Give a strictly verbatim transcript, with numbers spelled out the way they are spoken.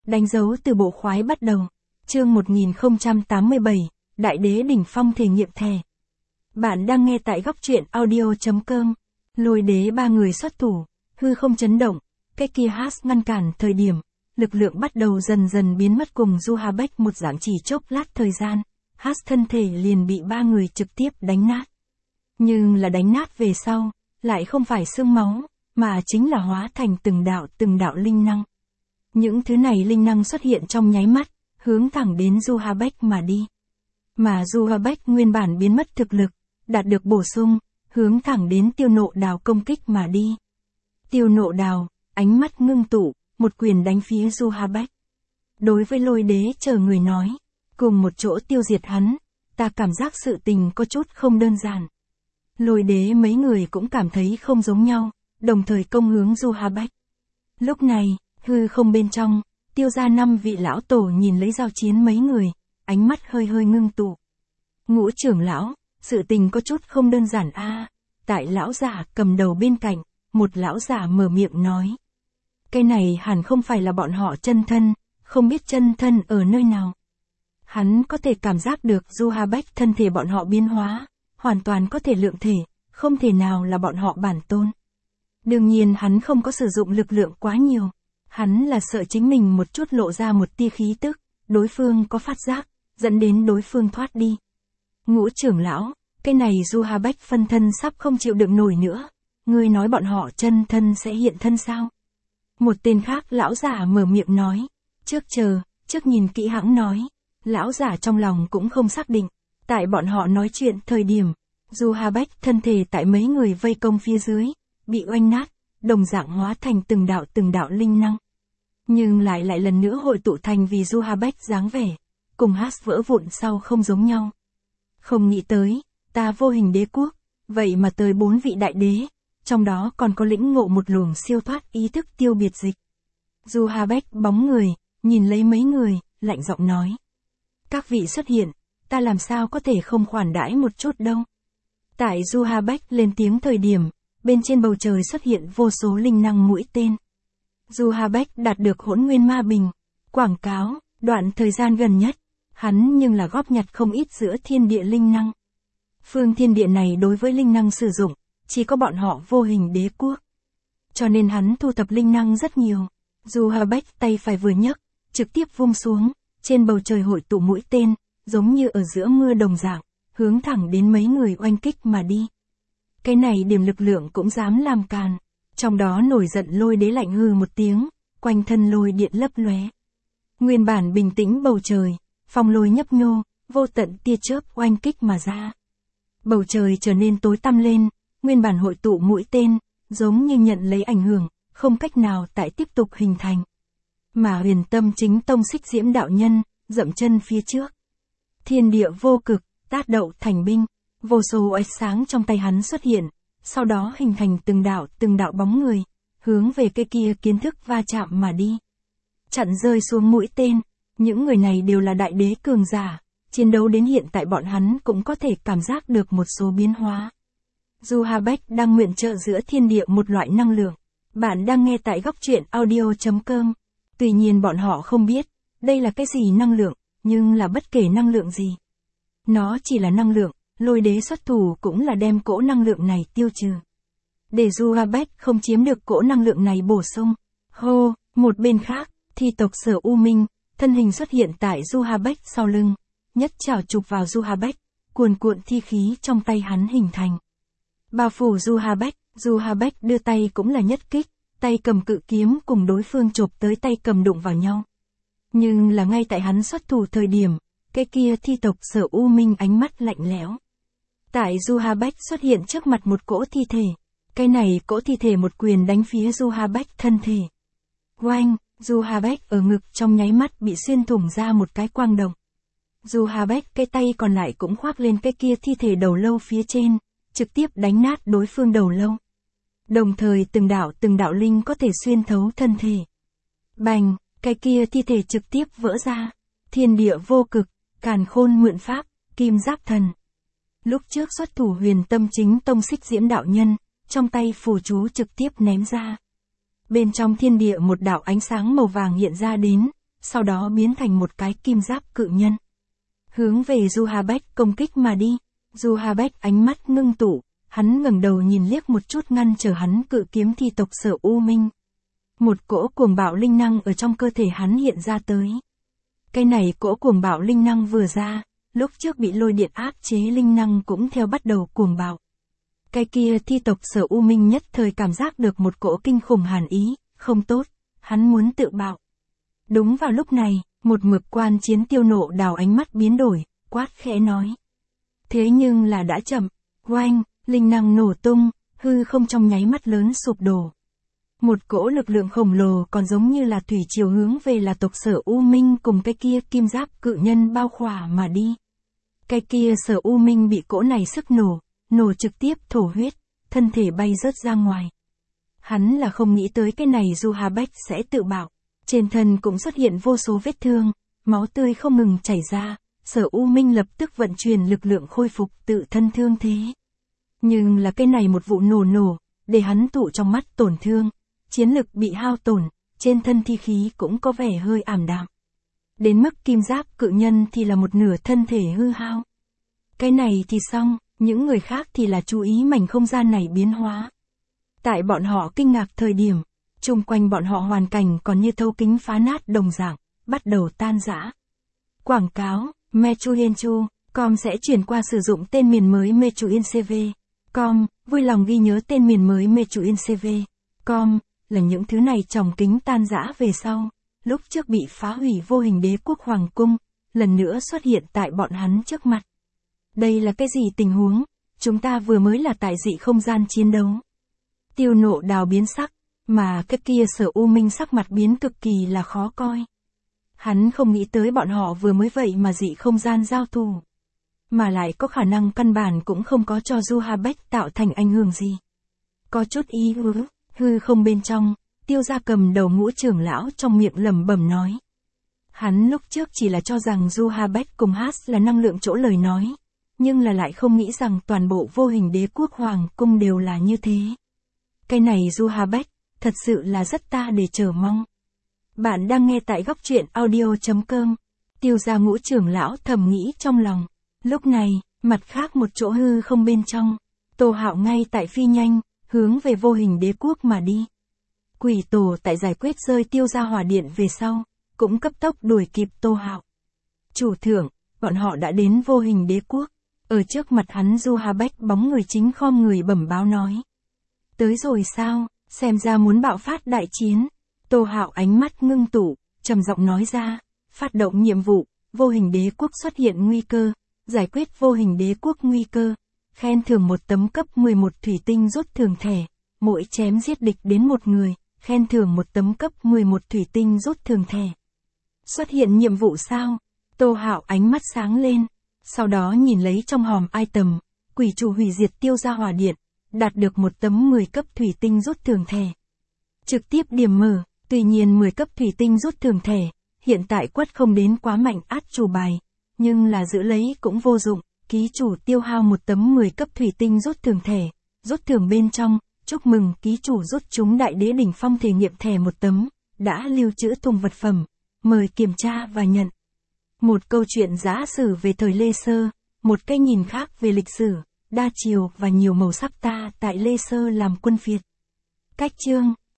Đánh dấu từ bộ khoái bắt đầu. Chương một nghìn không trăm tám mươi bảy, Đại đế đỉnh phong thể nghiệm thẻ. Bạn đang nghe tại góc truyện audio chấm com. Lôi đế ba người xuất thủ, hư không chấn động, cái kia Haas ngăn cản thời điểm, lực lượng bắt đầu dần dần biến mất cùng Zuhabeck một dạng chỉ chốc lát thời gian, Haas thân thể liền bị ba người trực tiếp đánh nát. Nhưng là đánh nát về sau, lại không phải xương máu, mà chính là hóa thành từng đạo từng đạo linh năng. Những thứ này linh năng xuất hiện trong nháy mắt, hướng thẳng đến Zuhabeck mà đi. Mà Zuhabeck nguyên bản biến mất thực lực, đạt được bổ sung, hướng thẳng đến tiêu nộ đào công kích mà đi. Tiêu nộ đào, ánh mắt ngưng tụ, một quyền đánh phía Zuhabeck. Đối với lôi đế chờ người nói, cùng một chỗ tiêu diệt hắn, ta cảm giác sự tình có chút không đơn giản. Lôi đế mấy người cũng cảm thấy không giống nhau, đồng thời công hướng Zuhabeck. Lúc này, hư không bên trong, tiêu ra năm vị lão tổ nhìn lấy giao chiến mấy người, ánh mắt hơi hơi ngưng tụ. Ngũ trưởng lão, sự tình có chút không đơn giản a. Tại lão giả cầm đầu bên cạnh, một lão giả mở miệng nói. Cái này hẳn không phải là bọn họ chân thân, không biết chân thân ở nơi nào. Hắn có thể cảm giác được Zuhabeck thân thể bọn họ biến hóa, hoàn toàn có thể lượng thể, không thể nào là bọn họ bản tôn. Đương nhiên hắn không có sử dụng lực lượng quá nhiều. Hắn là sợ chính mình một chút lộ ra một tia khí tức, đối phương có phát giác, dẫn đến đối phương thoát đi. Ngũ trưởng lão, cái này Zuhabeck phân thân sắp không chịu đựng nổi nữa, ngươi nói bọn họ chân thân sẽ hiện thân sao? Một tên khác lão giả mở miệng nói, trước chờ, trước nhìn kỹ hãng nói, lão giả trong lòng cũng không xác định, tại bọn họ nói chuyện thời điểm, Zuhabeck thân thể tại mấy người vây công phía dưới, bị oanh nát, đồng dạng hóa thành từng đạo từng đạo linh năng. Nhưng lại lại lần nữa hội tụ thành vì Zuhabeck dáng vẻ, cùng Haas vỡ vụn sau không giống nhau. Không nghĩ tới, ta vô hình đế quốc, vậy mà tới bốn vị đại đế, trong đó còn có lĩnh ngộ một luồng siêu thoát ý thức tiêu biệt dịch. Zuhabeck bóng người, nhìn lấy mấy người, lạnh giọng nói. Các vị xuất hiện, ta làm sao có thể không khoản đãi một chút đâu. Tại Zuhabeck lên tiếng thời điểm, bên trên bầu trời xuất hiện vô số linh năng mũi tên. Zuhabeck đạt được hỗn nguyên ma bình, quảng cáo, đoạn thời gian gần nhất, hắn nhưng là góp nhặt không ít giữa thiên địa linh năng. Phương thiên địa này đối với linh năng sử dụng, chỉ có bọn họ vô hình đế quốc. Cho nên hắn thu thập linh năng rất nhiều. Zuhabeck tay phải vừa nhấc, trực tiếp vung xuống, trên bầu trời hội tụ mũi tên, giống như ở giữa mưa đồng dạng, hướng thẳng đến mấy người oanh kích mà đi. Cái này điểm lực lượng cũng dám làm càn. Trong đó nổi giận lôi đế lạnh hừ một tiếng, quanh thân lôi điện lấp lóe. Nguyên bản bình tĩnh bầu trời, phong lôi nhấp nhô, vô tận tia chớp oanh kích mà ra. Bầu trời trở nên tối tăm lên, nguyên bản hội tụ mũi tên, giống như nhận lấy ảnh hưởng, không cách nào tại tiếp tục hình thành. Mà huyền tâm chính tông xích diễm đạo nhân, dậm chân phía trước. Thiên địa vô cực, tát đậu thành binh, vô số ánh sáng trong tay hắn xuất hiện. Sau đó hình thành từng đạo từng đạo bóng người, hướng về cái kia kiến thức va chạm mà đi. Chặn rơi xuống mũi tên, những người này đều là đại đế cường giả, chiến đấu đến hiện tại bọn hắn cũng có thể cảm giác được một số biến hóa. Zuhabeck đang nguyện trợ giữa thiên địa một loại năng lượng. Bạn đang nghe tại góc truyện audio chấm com. Tuy nhiên bọn họ không biết, đây là cái gì năng lượng, nhưng là bất kể năng lượng gì. Nó chỉ là năng lượng. Lôi đế xuất thủ cũng là đem cỗ năng lượng này tiêu trừ. Để Zuhabeck không chiếm được cỗ năng lượng này bổ sung. Hô, một bên khác, thi tộc Sở U Minh, thân hình xuất hiện tại Zuhabeck sau lưng. Nhất chảo chụp vào Zuhabeck, cuồn cuộn thi khí trong tay hắn hình thành. Bao phủ Zuhabeck, Zuhabeck đưa tay cũng là nhất kích, tay cầm cự kiếm cùng đối phương chộp tới tay cầm đụng vào nhau. Nhưng là ngay tại hắn xuất thủ thời điểm, cái kia thi tộc Sở U Minh ánh mắt lạnh lẽo. Tại Zuhabeck xuất hiện trước mặt một cỗ thi thể. Cái này cỗ thi thể một quyền đánh phía Zuhabeck thân thể. Oanh, Zuhabeck ở ngực trong nháy mắt bị xuyên thủng ra một cái quang động. Zuhabeck cái tay còn lại cũng khoác lên cái kia thi thể đầu lâu phía trên, trực tiếp đánh nát đối phương đầu lâu. Đồng thời từng đạo từng đạo linh có thể xuyên thấu thân thể. Bành, cái kia thi thể trực tiếp vỡ ra. Thiên địa vô cực, càn khôn mượn pháp, kim giáp thần. Lúc trước xuất thủ huyền tâm chính tông xích diễm đạo nhân, trong tay phù chú trực tiếp ném ra. Bên trong thiên địa một đạo ánh sáng màu vàng hiện ra đến, sau đó biến thành một cái kim giáp cự nhân. Hướng về Du Ha Bách công kích mà đi. Du Ha Bách ánh mắt ngưng tụ, hắn ngẩng đầu nhìn liếc một chút ngăn trở hắn cự kiếm thi tộc Sở U Minh. Một cỗ cuồng bạo linh năng ở trong cơ thể hắn hiện ra tới. Cái này cỗ cuồng bạo linh năng vừa ra, lúc trước bị lôi điện áp chế linh năng cũng theo bắt đầu cuồng bạo. Cái kia thi tộc Sở U Minh nhất thời cảm giác được một cỗ kinh khủng hàn ý, không tốt, hắn muốn tự bạo. Đúng vào lúc này, một mực quan chiến Tiêu Nộ Đào ánh mắt biến đổi, quát khẽ nói. Thế nhưng là đã chậm, oanh, linh năng nổ tung, hư không trong nháy mắt lớn sụp đổ. Một cỗ lực lượng khổng lồ còn giống như là thủy triều hướng về là tộc Sở U Minh cùng cái kia kim giáp cự nhân bao khỏa mà đi. Cái kia Sở U Minh bị cỗ này sức nổ, nổ trực tiếp thổ huyết, thân thể bay rớt ra ngoài. Hắn là không nghĩ tới cái này Du Ha Bách sẽ tự bạo, trên thân cũng xuất hiện vô số vết thương, máu tươi không ngừng chảy ra, Sở U Minh lập tức vận chuyển lực lượng khôi phục tự thân thương thế. Nhưng là cái này một vụ nổ nổ, để hắn tụ trong mắt tổn thương, chiến lực bị hao tổn, trên thân thi khí cũng có vẻ hơi ảm đạm. Đến mức kim giáp cự nhân thì là một nửa thân thể hư hao. Cái này thì xong, những người khác thì là chú ý mảnh không gian này biến hóa. Tại bọn họ kinh ngạc thời điểm, chung quanh bọn họ hoàn cảnh còn như thấu kính phá nát đồng dạng, bắt đầu tan rã. Quảng cáo, Mechuyenchu, com sẽ chuyển qua sử dụng tên miền mới Mechuyencv. Com, vui lòng ghi nhớ tên miền mới Mechuyencv. Com, là những thứ này tròng kính tan rã về sau, lúc trước bị phá hủy vô hình đế quốc hoàng cung, lần nữa xuất hiện tại bọn hắn trước mặt. Đây là cái gì tình huống? Chúng ta vừa mới là tại dị không gian chiến đấu. Tiêu Nộ Đào biến sắc, mà cái kia Sở U Minh sắc mặt biến cực kỳ là khó coi. Hắn không nghĩ tới bọn họ vừa mới vậy mà dị không gian giao thủ. Mà lại có khả năng căn bản cũng không có cho Du Ha Bách tạo thành ảnh hưởng gì. Có chút ý hứ, hư không bên trong, Tiêu Gia cầm đầu ngũ trưởng lão trong miệng lẩm bẩm nói. Hắn lúc trước chỉ là cho rằng Du Ha Bách cùng Hát là năng lượng chỗ lời nói, nhưng là lại không nghĩ rằng toàn bộ vô hình đế quốc hoàng cung đều là như thế. Cái này Du Ha Bách, thật sự là rất ta để chờ mong. Bạn đang nghe tại góc truyện audio chấm com. Tiêu Gia ngũ trưởng lão thầm nghĩ trong lòng. Lúc này, mặt khác một chỗ hư không bên trong, Tô Hạo ngay tại phi nhanh, hướng về vô hình đế quốc mà đi. Quỷ tổ tại giải quyết rơi Tiêu Gia hỏa điện về sau, cũng cấp tốc đuổi kịp Tô Hạo. Chủ thượng, bọn họ đã đến vô hình đế quốc. Ở trước mặt hắn Du Ha Bách bóng người chính khom người bẩm báo nói. Tới rồi sao, xem ra muốn bạo phát đại chiến. Tô Hạo ánh mắt ngưng tụ, trầm giọng nói ra, phát động nhiệm vụ, vô hình đế quốc xuất hiện nguy cơ, giải quyết vô hình đế quốc nguy cơ, khen thưởng một tấm cấp mười một thủy tinh rút thường thẻ, mỗi chém giết địch đến một người, khen thưởng một tấm cấp mười một thủy tinh rút thường thẻ. Xuất hiện nhiệm vụ sao? Tô Hạo ánh mắt sáng lên, sau đó nhìn lấy trong hòm item, quỷ chủ hủy diệt Tiêu Gia hỏa điện, đạt được một tấm mười cấp thủy tinh rút thường thẻ. Trực tiếp điểm mở, tuy nhiên mười cấp thủy tinh rút thường thẻ, hiện tại quất không đến quá mạnh át chủ bài, nhưng là giữ lấy cũng vô dụng, ký chủ tiêu hao một tấm mười cấp thủy tinh rút thường thẻ, rút thưởng bên trong, chúc mừng ký chủ rút trúng đại đế đỉnh phong thể nghiệm thẻ một tấm, đã lưu trữ thùng vật phẩm, mời kiểm tra và nhận. Một câu chuyện giả sử về thời Lê Sơ, một cái nhìn khác về lịch sử, đa chiều và nhiều màu sắc ta tại Lê Sơ làm quân phiệt. Cách chương